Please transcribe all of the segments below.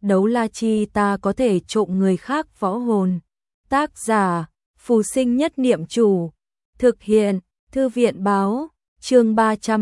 đấu la chi ta có thể trộm người khác võ hồn. Tác giả, Phù Sinh Nhất Niệm Chủ. Thực hiện, Thư viện Báo, chương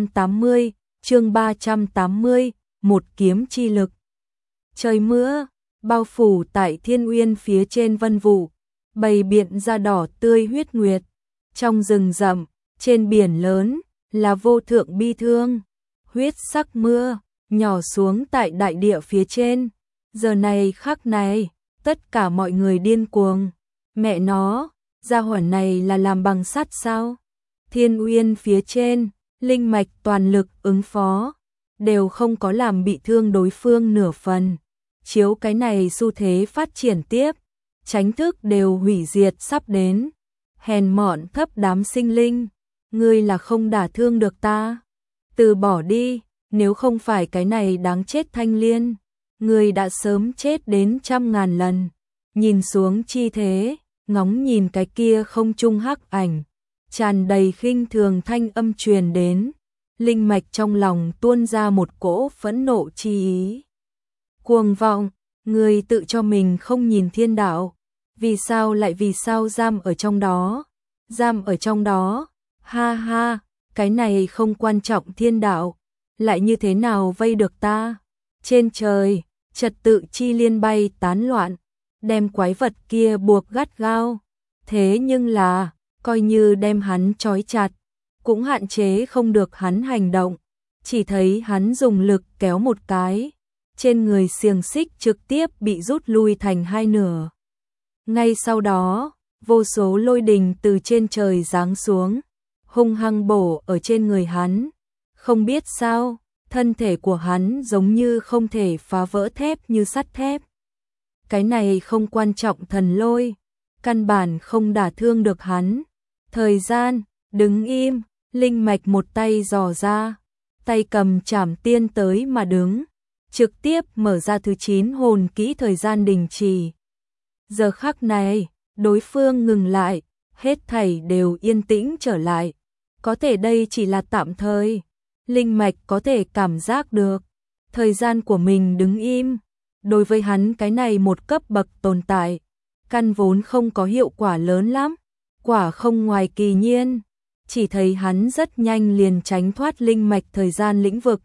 380, một kiếm chi lực. Trời mưa, bao phủ tại Thiên Uyên phía trên vân vụ, bày biện ra đỏ tươi huyết nguyệt. Trong rừng rậm, trên biển lớn, là vô thượng bi thương. Huyết sắc mưa, nhỏ xuống tại đại địa phía trên. Giờ này khắc này, tất cả mọi người điên cuồng. Mẹ nó, gia hỏa này là làm bằng sắt sao? Thiên Uyên phía trên, linh mạch toàn lực ứng phó, đều không có làm bị thương đối phương nửa phần. Chiếu cái này xu thế phát triển tiếp, tránh thức đều hủy diệt sắp đến. Hèn mọn thấp đám sinh linh, ngươi là không đả thương được ta. Từ bỏ đi, nếu không phải cái này đáng chết Thanh Liên, ngươi đã sớm chết đến 100.000 lần. Nhìn xuống chi thế, ngóng nhìn cái kia không trung hắc ảnh, tràn đầy khinh thường thanh âm truyền đến. Linh mạch trong lòng tuôn ra một cỗ phẫn nộ chi ý. Cuồng vọng, ngươi tự cho mình không nhìn thiên đạo, vì sao giam ở trong đó? Giam ở trong đó? Ha ha, cái này không quan trọng thiên đạo, lại như thế nào vây được ta? Trên trời, trật tự chi liên bay tán loạn, đem quái vật kia buộc gắt gao. Thế nhưng là, coi như đem hắn trói chặt, cũng hạn chế không được hắn hành động. Chỉ thấy hắn dùng lực kéo một cái, trên người xiềng xích trực tiếp bị rút lui thành hai nửa. Ngay sau đó, vô số lôi đình từ trên trời giáng xuống, hung hăng bổ ở trên người hắn. Không biết sao, thân thể của hắn giống như không thể phá vỡ thép như sắt thép. Cái này không quan trọng thần lôi, căn bản không đả thương được hắn. Thời gian, đứng im, linh mạch một tay dò ra, tay cầm trảm tiên tới mà đứng, trực tiếp mở ra thứ 9 hồn kỹ thời gian đình trì. Giờ khắc này, đối phương ngừng lại, hết thảy đều yên tĩnh trở lại. Có thể đây chỉ là tạm thời, linh mạch có thể cảm giác được, thời gian của mình đứng im. Đối với hắn cái này một cấp bậc tồn tại, căn vốn không có hiệu quả lớn lắm, quả không ngoài kỳ nhiên. Chỉ thấy hắn rất nhanh liền tránh thoát linh mạch thời gian lĩnh vực.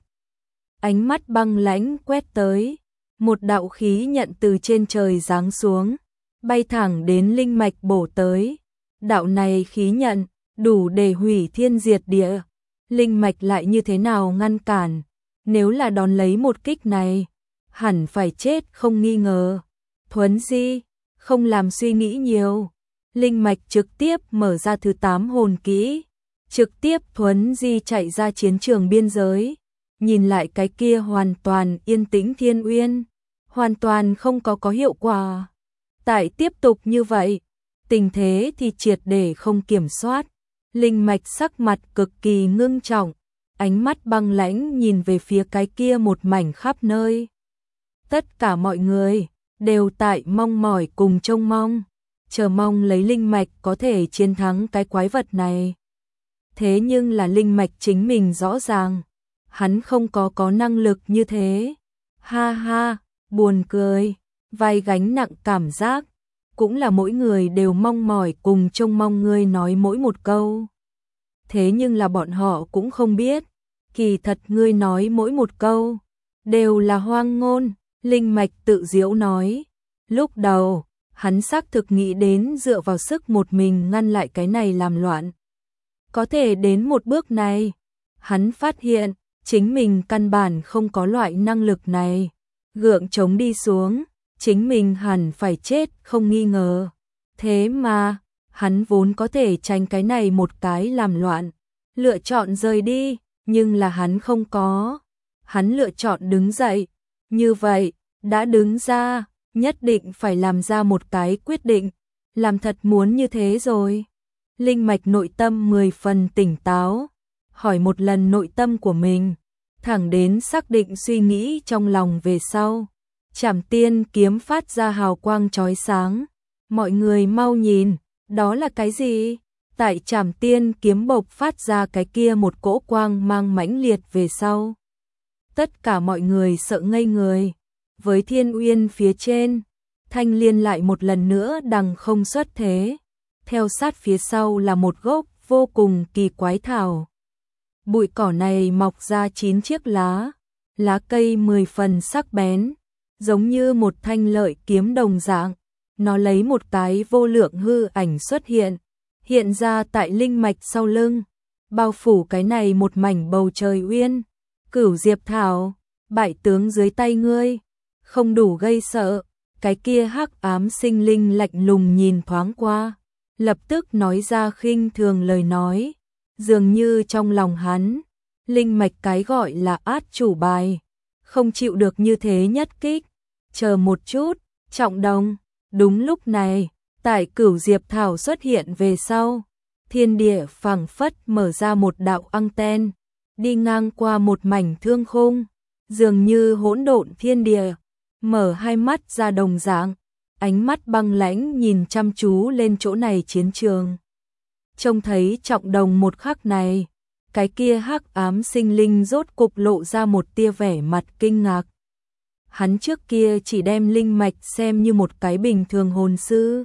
Ánh mắt băng lãnh quét tới, một đạo khí nhận từ trên trời giáng xuống, bay thẳng đến linh mạch bổ tới. Đạo này khí nhận, đủ để hủy thiên diệt địa. Linh mạch lại như thế nào ngăn cản? Nếu là đón lấy một kích này, hẳn phải chết không nghi ngờ. Thuấn di, không làm suy nghĩ nhiều. Linh mạch trực tiếp mở ra thứ 8 hồn kỹ, trực tiếp thuấn di chạy ra chiến trường biên giới. Nhìn lại cái kia hoàn toàn yên tĩnh Thiên Uyên, hoàn toàn không có hiệu quả. Tại tiếp tục như vậy, tình thế thì triệt để không kiểm soát. Linh mạch sắc mặt cực kỳ ngưng trọng, ánh mắt băng lãnh nhìn về phía cái kia một mảnh khắp nơi. Tất cả mọi người đều tại mong mỏi cùng trông mong, chờ mong lấy linh mạch có thể chiến thắng cái quái vật này. Thế nhưng là linh mạch chính mình rõ ràng, hắn không có năng lực như thế. Ha ha, buồn cười, vai gánh nặng cảm giác, cũng là mỗi người đều mong mỏi cùng trông mong ngươi nói mỗi một câu. Thế nhưng là bọn họ cũng không biết, kỳ thật ngươi nói mỗi một câu đều là hoang ngôn. Linh mạch tự giễu nói. Lúc đầu, hắn xác thực nghĩ đến dựa vào sức một mình ngăn lại cái này làm loạn. Có thể đến một bước này, hắn phát hiện chính mình căn bản không có loại năng lực này. Gượng chống đi xuống, chính mình hẳn phải chết không nghi ngờ. Thế mà, hắn vốn có thể tránh cái này một cái làm loạn, lựa chọn rời đi, nhưng là hắn không có. Hắn lựa chọn đứng dậy. Như vậy, đã đứng ra, nhất định phải làm ra một cái quyết định, làm thật muốn như thế rồi. Linh mạch nội tâm 10 phần tỉnh táo, hỏi một lần nội tâm của mình, thẳng đến xác định suy nghĩ trong lòng về sau. Trảm tiên kiếm phát ra hào quang chói sáng, mọi người mau nhìn, đó là cái gì? Tại trảm tiên kiếm bộc phát ra cái kia một cỗ quang mang mãnh liệt về sau. Tất cả mọi người sợ ngây người, với Thiên Uyên phía trên, Thanh Liên lại một lần nữa đằng không xuất thế. Theo sát phía sau là một gốc vô cùng kỳ quái thảo. Bụi cỏ này mọc ra 9 chiếc lá cây 10 phần sắc bén, giống như một thanh lợi kiếm đồng dạng. Nó lấy một cái vô lượng hư ảnh xuất hiện ra tại linh mạch sau lưng, bao phủ cái này một mảnh bầu trời uyên. Cửu Diệp Thảo, bại tướng dưới tay ngươi, không đủ gây sợ. Cái kia hắc ám sinh linh lạnh lùng nhìn thoáng qua, lập tức nói ra khinh thường lời nói, dường như trong lòng hắn, linh mạch cái gọi là át chủ bài, không chịu được như thế nhất kích. Chờ một chút, Trọng Đồng. Đúng lúc này, tại Cửu Diệp Thảo xuất hiện về sau, thiên địa phảng phất mở ra một đạo anten, đi ngang qua một mảnh thương khung, dường như hỗn độn thiên địa, mở hai mắt ra đồng dạng, ánh mắt băng lãnh nhìn chăm chú lên chỗ này chiến trường. Trông thấy Trọng Đồng một khắc này, cái kia hắc ám sinh linh rốt cục lộ ra một tia vẻ mặt kinh ngạc. Hắn trước kia chỉ đem linh mạch xem như một cái bình thường hồn sư,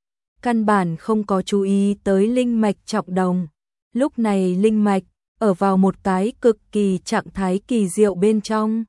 căn bản không có chú ý tới linh mạch Trọng Đồng. Lúc này linh mạch ở vào một cái cực kỳ trạng thái kỳ diệu bên trong.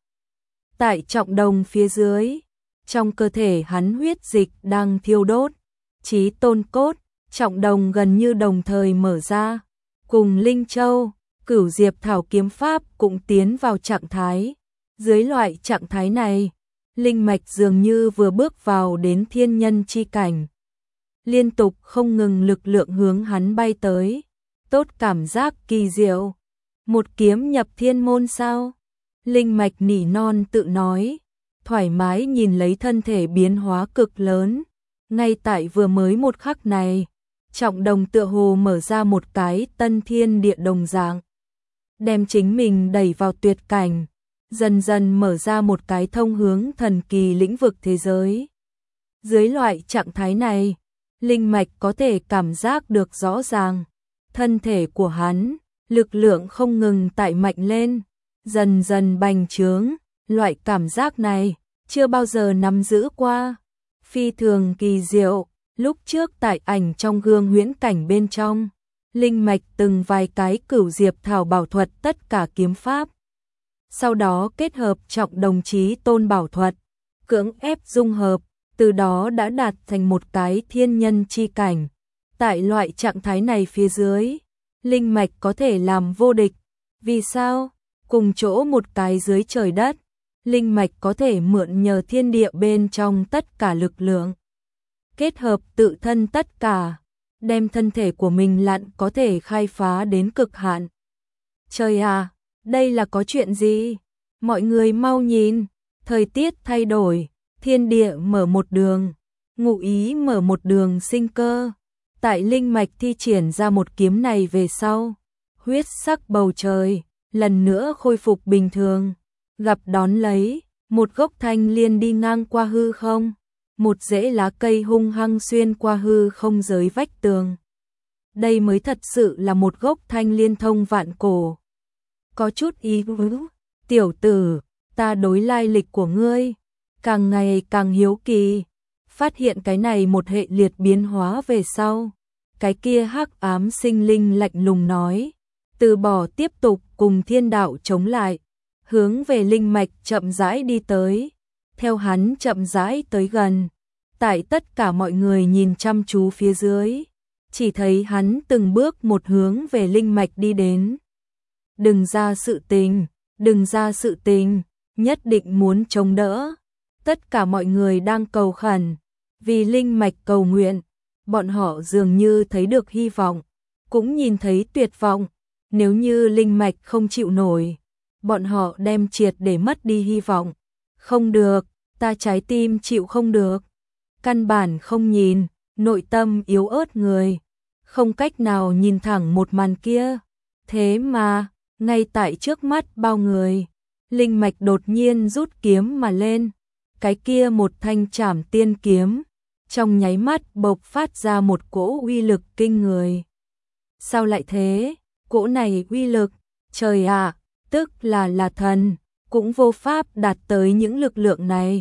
Tại Trọng Đồng phía dưới, trong cơ thể hắn huyết dịch đang thiêu đốt, chí tôn cốt, Trọng Đồng gần như đồng thời mở ra, cùng Linh Châu, Cửu Diệp Thảo kiếm pháp cũng tiến vào trạng thái. Dưới loại trạng thái này, linh mạch dường như vừa bước vào đến thiên nhân chi cảnh. Liên tục không ngừng lực lượng hướng hắn bay tới, tốt cảm giác kỳ diệu. Một kiếm nhập thiên môn sao? Linh mạch nỉ non tự nói, thoải mái nhìn lấy thân thể biến hóa cực lớn. Ngay tại vừa mới một khắc này, Trọng Đồng tựa hồ mở ra một cái tân thiên địa đồng dạng, đem chính mình đẩy vào tuyệt cảnh, dần dần mở ra một cái thông hướng thần kỳ lĩnh vực thế giới. Dưới loại trạng thái này, linh mạch có thể cảm giác được rõ ràng, thân thể của hắn, lực lượng không ngừng tại mạnh lên, dần dần bành trướng, loại cảm giác này chưa bao giờ nắm giữ qua, phi thường kỳ diệu. Lúc trước tại ảnh trong gương huyễn cảnh bên trong, linh mạch từng vài cái Cửu Diệp Thảo bảo thuật tất cả kiếm pháp, sau đó kết hợp Trọng Đồng chí tôn bảo thuật, cưỡng ép dung hợp, từ đó đã đạt thành một cái thiên nhân chi cảnh. Tại loại trạng thái này phía dưới, linh mạch có thể làm vô địch. Vì sao? Cùng chỗ một cái dưới trời đất, linh mạch có thể mượn nhờ thiên địa bên trong tất cả lực lượng, kết hợp tự thân tất cả, đem thân thể của mình lặn có thể khai phá đến cực hạn. Trời à, đây là có chuyện gì? Mọi người mau nhìn, thời tiết thay đổi, thiên địa mở một đường, ngụ ý mở một đường sinh cơ. Tại linh mạch thi triển ra một kiếm này về sau, huyết sắc bầu trời lần nữa khôi phục bình thường, gặp đón lấy một gốc thanh liên đi ngang qua hư không, một rễ lá cây hung hăng xuyên qua hư không giới vách tường. Đây mới thật sự là một gốc thanh liên thông vạn cổ. Có chút ý vứ, tiểu tử, ta đối lai lịch của ngươi càng ngày càng hiếu kỳ. Phát hiện cái này một hệ liệt biến hóa về sau, cái kia hắc ám sinh linh lạnh lùng nói, từ bỏ tiếp tục cùng thiên đạo chống lại, hướng về linh mạch chậm rãi đi tới. Theo hắn chậm rãi tới gần, tại tất cả mọi người nhìn chăm chú phía dưới, chỉ thấy hắn từng bước một hướng về linh mạch đi đến. Đừng ra sự tình, đừng ra sự tình, nhất định muốn chống đỡ. Tất cả mọi người đang cầu khẩn, vì linh mạch cầu nguyện, bọn họ dường như thấy được hy vọng, cũng nhìn thấy tuyệt vọng. Nếu như linh mạch không chịu nổi, bọn họ đem triệt để mất đi hy vọng. Không được, ta trái tim chịu không được. Căn bản không nhìn, nội tâm yếu ớt người, không cách nào nhìn thẳng một màn kia. Thế mà, ngay tại trước mắt bao người, linh mạch đột nhiên rút kiếm mà lên. Cái kia một thanh trảm tiên kiếm, trong nháy mắt bộc phát ra một cỗ uy lực kinh người. Sao lại thế? Cỗ này uy lực, trời ạ, tức là thần, cũng vô pháp đạt tới những lực lượng này.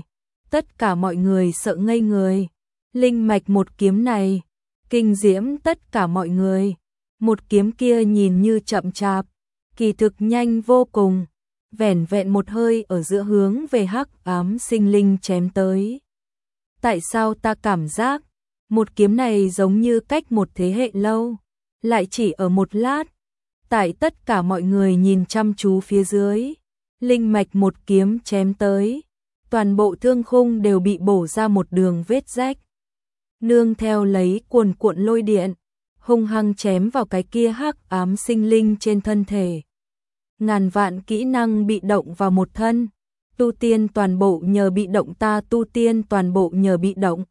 Tất cả mọi người sợ ngây người. Linh mạch một kiếm này, kinh diễm tất cả mọi người. Một kiếm kia nhìn như chậm chạp, kỳ thực nhanh vô cùng, vẻn vẹn một hơi ở giữa hướng về hắc ám sinh linh chém tới. Tại sao ta cảm giác, một kiếm này giống như cách một thế hệ lâu, lại chỉ ở một lát. Tại tất cả mọi người nhìn chăm chú phía dưới, linh mạch một kiếm chém tới, toàn bộ thương khung đều bị bổ ra một đường vết rách. Nương theo lấy cuồn cuộn lôi điện, hung hăng chém vào cái kia hắc ám sinh linh trên thân thể. Ngàn vạn kỹ năng bị động vào một thân, tu tiên toàn bộ nhờ bị động, ta tu tiên toàn bộ nhờ bị động.